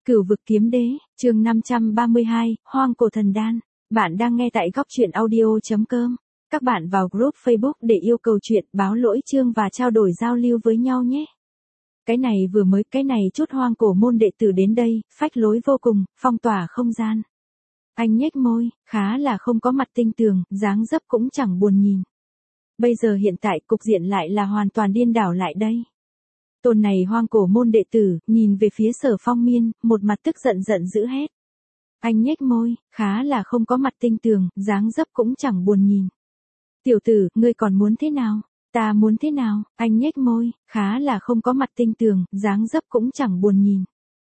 Cửu vực kiếm đế, chương 532, Hoang cổ thần đan. Bạn đang nghe tại góc truyện audio.com. Các bạn vào group Facebook để yêu cầu chuyện, báo lỗi chương và trao đổi giao lưu với nhau nhé. Cái này chút hoang cổ môn đệ tử đến đây, phách lối vô cùng, phong tỏa không gian. Anh nhếch môi, khá là không có mặt tinh tường, dáng dấp cũng chẳng buồn nhìn. Bây giờ hiện tại cục diện lại là hoàn toàn điên đảo lại đây. Tôn này hoang cổ môn đệ tử, nhìn về phía Sở Phong Miên, một mặt tức giận dữ hét. Anh nhếch môi, khá là không có mặt tinh tường, dáng dấp cũng chẳng buồn nhìn. Tiểu tử, ngươi còn muốn thế nào? Ta muốn thế nào? Anh nhếch môi, khá là không có mặt tinh tường, dáng dấp cũng chẳng buồn nhìn.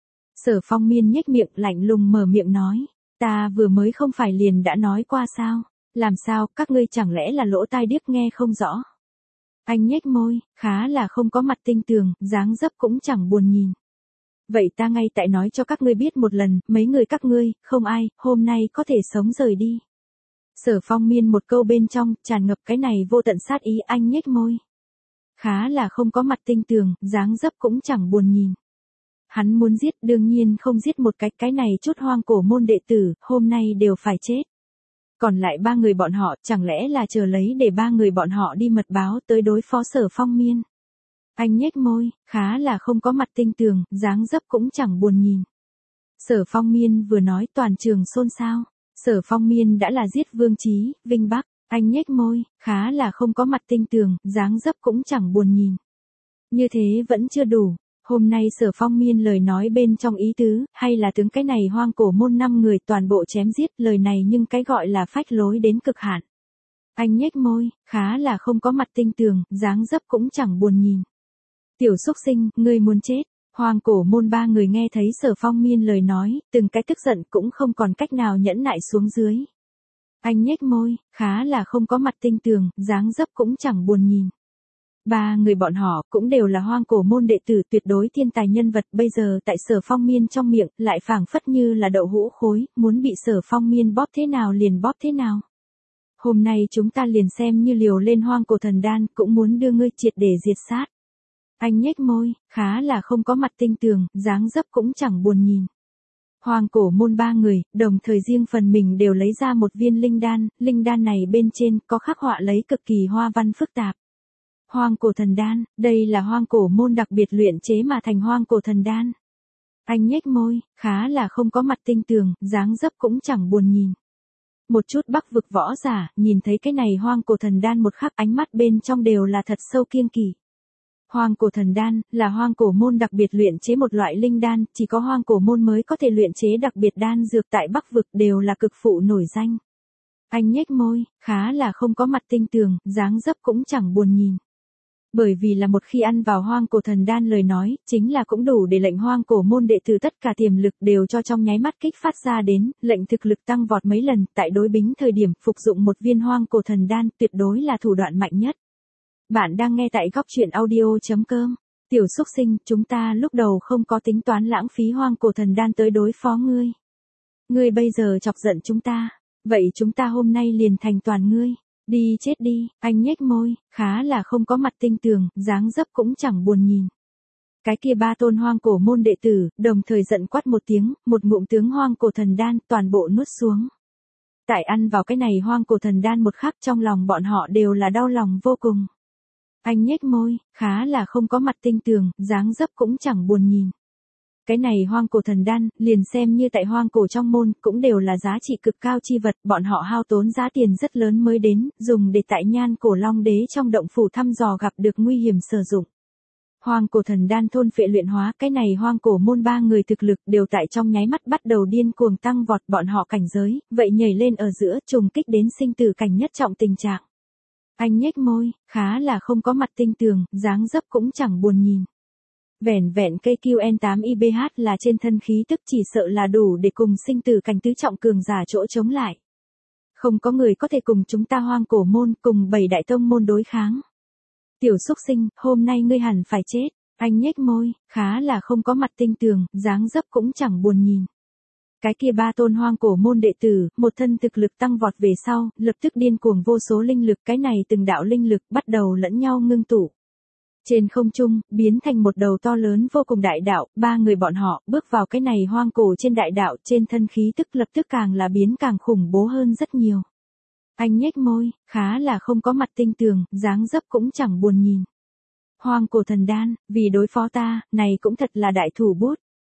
Sở Phong Miên nhếch miệng lạnh lùng mở miệng nói. Ta vừa mới không phải liền đã nói qua sao? Làm sao, các ngươi chẳng lẽ là lỗ tai điếc nghe không rõ? Anh nhếch môi, khá là không có mặt tinh tường, dáng dấp cũng chẳng buồn nhìn. Vậy ta ngay tại nói cho các ngươi biết một lần, mấy người các ngươi, không ai, hôm nay có thể sống rời đi. Sở Phong Miên một câu bên trong, tràn ngập cái này vô tận sát ý. Anh nhếch môi. Khá là không có mặt tinh tường, dáng dấp cũng chẳng buồn nhìn. Hắn muốn giết, đương nhiên không giết một cái này chút hoang cổ môn đệ tử, hôm nay đều phải chết. Còn lại ba người bọn họ, chẳng lẽ là chờ lấy để ba người bọn họ đi mật báo tới đối phó Sở Phong Miên. Anh nhếch môi, khá là không có mặt tinh tường, dáng dấp cũng chẳng buồn nhìn. Sở Phong Miên vừa nói toàn trường xôn xao. Sở Phong Miên đã là giết Vương Chí, Vinh Bắc. Anh nhếch môi, khá là không có mặt tinh tường, dáng dấp cũng chẳng buồn nhìn. Như thế vẫn chưa đủ. Hôm nay Sở Phong Miên lời nói bên trong ý tứ, hay là tướng cái này hoang cổ môn 5 người toàn bộ chém giết, lời này nhưng cái gọi là phách lối đến cực hạn. Anh nhếch môi, khá là không có mặt tinh tường, dáng dấp cũng chẳng buồn nhìn. Tiểu xúc sinh, ngươi muốn chết. Hoang cổ môn 3 người nghe thấy Sở Phong Miên lời nói, từng cái tức giận cũng không còn cách nào nhẫn nại xuống dưới. Anh nhếch môi, khá là không có mặt tinh tường, dáng dấp cũng chẳng buồn nhìn. 3 người bọn họ cũng đều là hoang cổ môn đệ tử tuyệt đối thiên tài nhân vật, bây giờ tại Sở Phong Miên trong miệng, lại phảng phất như là đậu hũ khối, muốn bị Sở Phong Miên bóp thế nào liền bóp thế nào. Hôm nay chúng ta liền xem như liều lên hoang cổ thần đan, cũng muốn đưa ngươi triệt để diệt sát. Anh nhếch môi, khá là không có mặt tinh tường, dáng dấp cũng chẳng buồn nhìn. Hoang cổ môn 3 người, đồng thời riêng phần mình đều lấy ra một viên linh đan này bên trên có khắc họa lấy cực kỳ hoa văn phức tạp. Hoang cổ thần đan, đây là hoang cổ môn đặc biệt luyện chế mà thành hoang cổ thần đan. Anh nhếch môi, khá là không có mặt tinh tường, dáng dấp cũng chẳng buồn nhìn. Một chút Bắc vực võ giả, nhìn thấy cái này hoang cổ thần đan một khắc ánh mắt bên trong đều là thật sâu kiêng kỵ. Hoang cổ thần đan, là hoang cổ môn đặc biệt luyện chế một loại linh đan, chỉ có hoang cổ môn mới có thể luyện chế đặc biệt đan dược tại Bắc vực đều là cực phụ nổi danh. Anh nhếch môi, khá là không có mặt tinh tường, dáng dấp cũng chẳng buồn nhìn. Bởi vì là một khi ăn vào hoang cổ thần đan lời nói, chính là cũng đủ để lệnh hoang cổ môn đệ tử tất cả tiềm lực đều cho trong nháy mắt kích phát ra đến, lệnh thực lực tăng vọt mấy lần, tại đối bính thời điểm phục dụng một viên hoang cổ thần đan tuyệt đối là thủ đoạn mạnh nhất. Bạn đang nghe tại góc truyện audio.com. Tiểu xúc sinh, chúng ta lúc đầu không có tính toán lãng phí hoang cổ thần đan tới đối phó ngươi. Ngươi bây giờ chọc giận chúng ta, vậy chúng ta hôm nay liền thành toàn ngươi. Đi chết đi, anh nhếch môi, khá là không có mặt tinh tường, dáng dấp cũng chẳng buồn nhìn. Cái kia 3 tôn hoang cổ môn đệ tử, đồng thời giận quát một tiếng, một ngụm tướng hoang cổ thần đan toàn bộ nuốt xuống. Tại ăn vào cái này hoang cổ thần đan một khắc trong lòng bọn họ đều là đau lòng vô cùng. Anh nhếch môi, khá là không có mặt tinh tường, dáng dấp cũng chẳng buồn nhìn. Cái này hoang cổ thần đan, liền xem như tại hoang cổ trong môn, cũng đều là giá trị cực cao chi vật, bọn họ hao tốn giá tiền rất lớn mới đến, dùng để tại Nhan Cổ Long Đế trong động phủ thăm dò gặp được nguy hiểm sử dụng. Hoang cổ thần đan thôn phệ luyện hóa, cái này hoang cổ môn 3 người thực lực đều tại trong nháy mắt bắt đầu điên cuồng tăng vọt, bọn họ cảnh giới, vậy nhảy lên ở giữa, trùng kích đến sinh tử cảnh nhất trọng tình trạng. Anh nhếch môi, khá là không có mặt tinh tường, dáng dấp cũng chẳng buồn nhìn. Vẻn cây QN8IBH là trên thân khí tức chỉ sợ là đủ để cùng sinh tử cảnh tứ trọng cường giả chỗ chống lại. Không có người có thể cùng chúng ta hoang cổ môn cùng 7 đại tông môn đối kháng. Tiểu xúc sinh, hôm nay ngươi hẳn phải chết. Anh nhếch môi, khá là không có mặt tinh tường, dáng dấp cũng chẳng buồn nhìn. Cái kia 3 tôn hoang cổ môn đệ tử, một thân thực lực tăng vọt về sau, lập tức điên cuồng vô số linh lực, cái này từng đạo linh lực bắt đầu lẫn nhau ngưng tụ. Trên không trung, biến thành một đầu to lớn vô cùng đại đạo, ba người bọn họ bước vào cái này hoang cổ trên đại đạo, trên thân khí tức lập tức càng là biến càng khủng bố hơn rất nhiều. Anh nhếch môi, khá là không có mặt tinh tường, dáng dấp cũng chẳng buồn nhìn. Hoang cổ thần đan, vì đối phó ta, này cũng thật là đại thủ bút.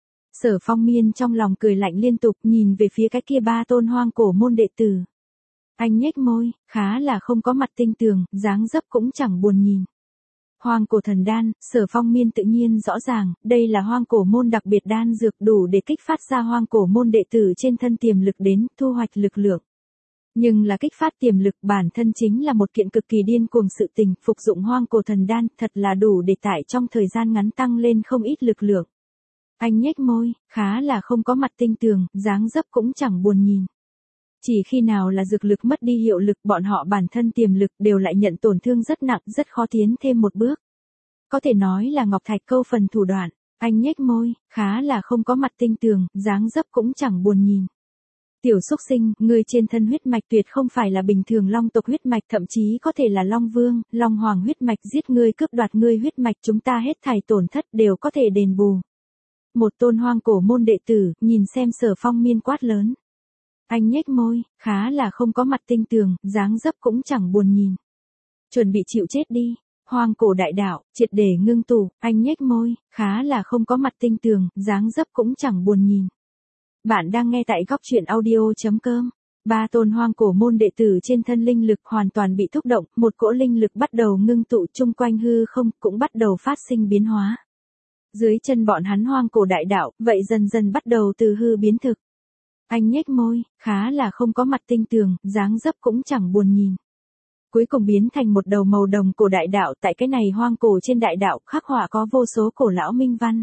Sở Phong Miên trong lòng cười lạnh liên tục nhìn về phía cái kia ba tôn hoang cổ môn đệ tử. Anh nhếch môi, khá là không có mặt tinh tường, dáng dấp cũng chẳng buồn nhìn. Hoang cổ thần đan, Sở Phong Miên tự nhiên rõ ràng, đây là hoang cổ môn đặc biệt đan dược đủ để kích phát ra hoang cổ môn đệ tử trên thân tiềm lực đến thu hoạch lực lượng. Nhưng là kích phát tiềm lực bản thân chính là một kiện cực kỳ điên cuồng sự tình, phục dụng hoang cổ thần đan thật là đủ để tải trong thời gian ngắn tăng lên không ít lực lượng. Anh nhếch môi, khá là không có mặt tinh tường, dáng dấp cũng chẳng buồn nhìn. Chỉ khi nào là dược lực mất đi hiệu lực bọn họ bản thân tiềm lực đều lại nhận tổn thương rất nặng, rất khó tiến thêm một bước. Có thể nói là Ngọc Thạch câu phần thủ đoạn, anh nhếch môi, khá là không có mặt tinh tường, dáng dấp cũng chẳng buồn nhìn. Tiểu xúc sinh, ngươi trên thân huyết mạch tuyệt không phải là bình thường long tộc huyết mạch, thậm chí có thể là long vương, long hoàng huyết mạch, giết ngươi cướp đoạt ngươi huyết mạch chúng ta hết thảy tổn thất đều có thể đền bù. Một tôn hoang cổ môn đệ tử, nhìn xem Sở Phong Miên quát lớn. Anh nhếch môi, khá là không có mặt tinh tường, dáng dấp cũng chẳng buồn nhìn. Chuẩn bị chịu chết đi. Hoang cổ đại đạo, triệt để ngưng tụ, anh nhếch môi, khá là không có mặt tinh tường, dáng dấp cũng chẳng buồn nhìn. Bạn đang nghe tại góc truyện audio.com. Ba tôn hoang cổ môn đệ tử trên thân linh lực hoàn toàn bị thúc động, một cỗ linh lực bắt đầu ngưng tụ chung quanh hư không, cũng bắt đầu phát sinh biến hóa. Dưới chân bọn hắn hoang cổ đại đạo, vậy dần dần bắt đầu từ hư biến thực. Anh nhếch môi, khá là không có mặt tinh tường, dáng dấp cũng chẳng buồn nhìn. Cuối cùng biến thành một đầu màu đồng cổ đại đạo, tại cái này hoang cổ trên đại đạo khắc họa có vô số cổ lão minh văn.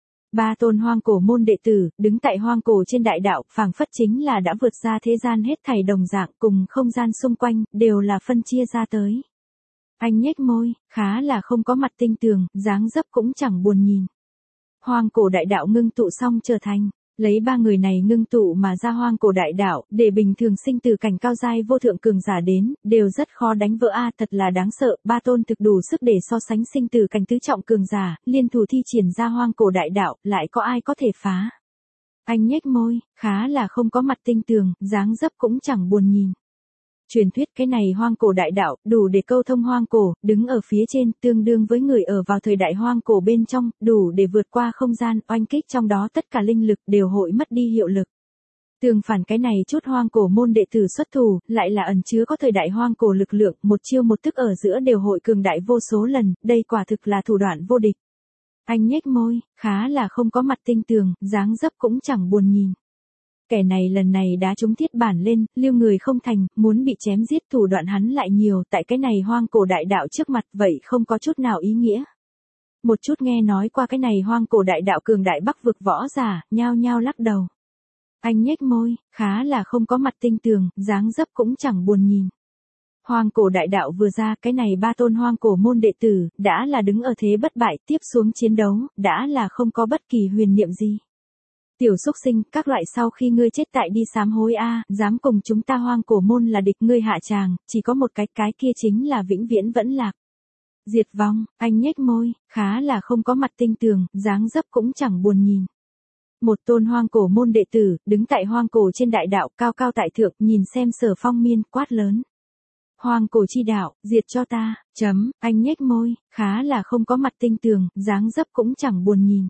Ba tôn hoang cổ môn đệ tử, đứng tại hoang cổ trên đại đạo, phảng phất chính là đã vượt ra thế gian hết thảy đồng dạng, cùng không gian xung quanh, đều là phân chia ra tới. Anh nhếch môi, khá là không có mặt tinh tường, dáng dấp cũng chẳng buồn nhìn. Hoang cổ đại đạo ngưng tụ xong trở thành, lấy ba người này ngưng tụ mà ra hoang cổ đại đạo, để bình thường sinh từ cảnh cao giai vô thượng cường giả đến, đều rất khó đánh vỡ thật là đáng sợ, ba tôn thực đủ sức để so sánh sinh từ cảnh tứ trọng cường giả, liên thủ thi triển ra hoang cổ đại đạo, lại có ai có thể phá. Anh nhếch môi, khá là không có mặt tinh tường, dáng dấp cũng chẳng buồn nhìn. Truyền thuyết cái này hoang cổ đại đạo, đủ để câu thông hoang cổ, đứng ở phía trên, tương đương với người ở vào thời đại hoang cổ bên trong, đủ để vượt qua không gian, oanh kích trong đó tất cả linh lực đều hội mất đi hiệu lực. Tương phản cái này chút hoang cổ môn đệ tử xuất thủ, lại là ẩn chứa có thời đại hoang cổ lực lượng, một chiêu một thức ở giữa đều hội cường đại vô số lần, đây quả thực là thủ đoạn vô địch. Anh nhếch môi, khá là không có mặt tinh tường, dáng dấp cũng chẳng buồn nhìn. Kẻ này lần này đã trúng thiết bản lên, lưu người không thành, muốn bị chém giết thủ đoạn hắn lại nhiều, tại cái này hoang cổ đại đạo trước mặt, vậy không có chút nào ý nghĩa. Một chút nghe nói qua cái này hoang cổ đại đạo cường đại bắc vực võ giả, nhao nhao lắc đầu. Anh nhếch môi, khá là không có mặt tinh tường, dáng dấp cũng chẳng buồn nhìn. Hoang cổ đại đạo vừa ra, cái này ba tôn hoang cổ môn đệ tử, đã là đứng ở thế bất bại, tiếp xuống chiến đấu, đã là không có bất kỳ huyền niệm gì. Tiểu xúc sinh, các loại sau khi ngươi chết tại đi sám hối dám cùng chúng ta hoang cổ môn là địch ngươi hạ tràng, chỉ có một cái kia chính là vĩnh viễn vẫn lạc. Diệt vong, anh nhếch môi, khá là không có mặt tinh tường, dáng dấp cũng chẳng buồn nhìn. Một tôn hoang cổ môn đệ tử, đứng tại hoang cổ trên đại đạo, cao cao tại thượng, nhìn xem Sở Phong Miên, quát lớn. Hoang cổ chi đạo, diệt cho ta, anh nhếch môi, khá là không có mặt tinh tường, dáng dấp cũng chẳng buồn nhìn.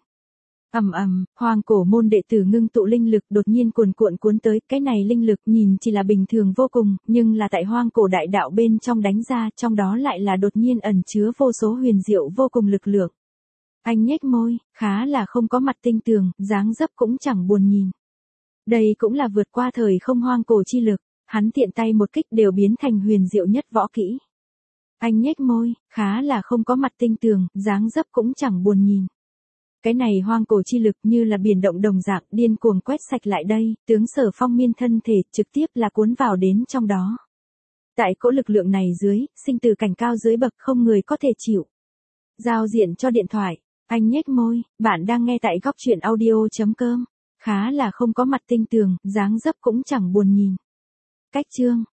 Hoang cổ môn đệ tử ngưng tụ linh lực đột nhiên cuồn cuộn cuốn tới, cái này linh lực nhìn chỉ là bình thường vô cùng, nhưng là tại hoang cổ đại đạo bên trong đánh ra, trong đó lại là đột nhiên ẩn chứa vô số huyền diệu vô cùng lực lượng. Anh nhếch môi, khá là không có mặt tinh tường, dáng dấp cũng chẳng buồn nhìn. Đây cũng là vượt qua thời không hoang cổ chi lực, hắn tiện tay một kích đều biến thành huyền diệu nhất võ kỹ. Anh nhếch môi, khá là không có mặt tinh tường, dáng dấp cũng chẳng buồn nhìn. Cái này hoang cổ chi lực như là biển động đồng dạng điên cuồng quét sạch lại đây, tướng Sở Phong Miên thân thể trực tiếp là cuốn vào đến trong đó. Tại cỗ lực lượng này dưới, sinh từ cảnh cao dưới bậc không người có thể chịu. Giao diện cho điện thoại, anh nhếch môi, bạn đang nghe tại góc truyện audio.com, khá là không có mặt tinh tường, dáng dấp cũng chẳng buồn nhìn. Cách chương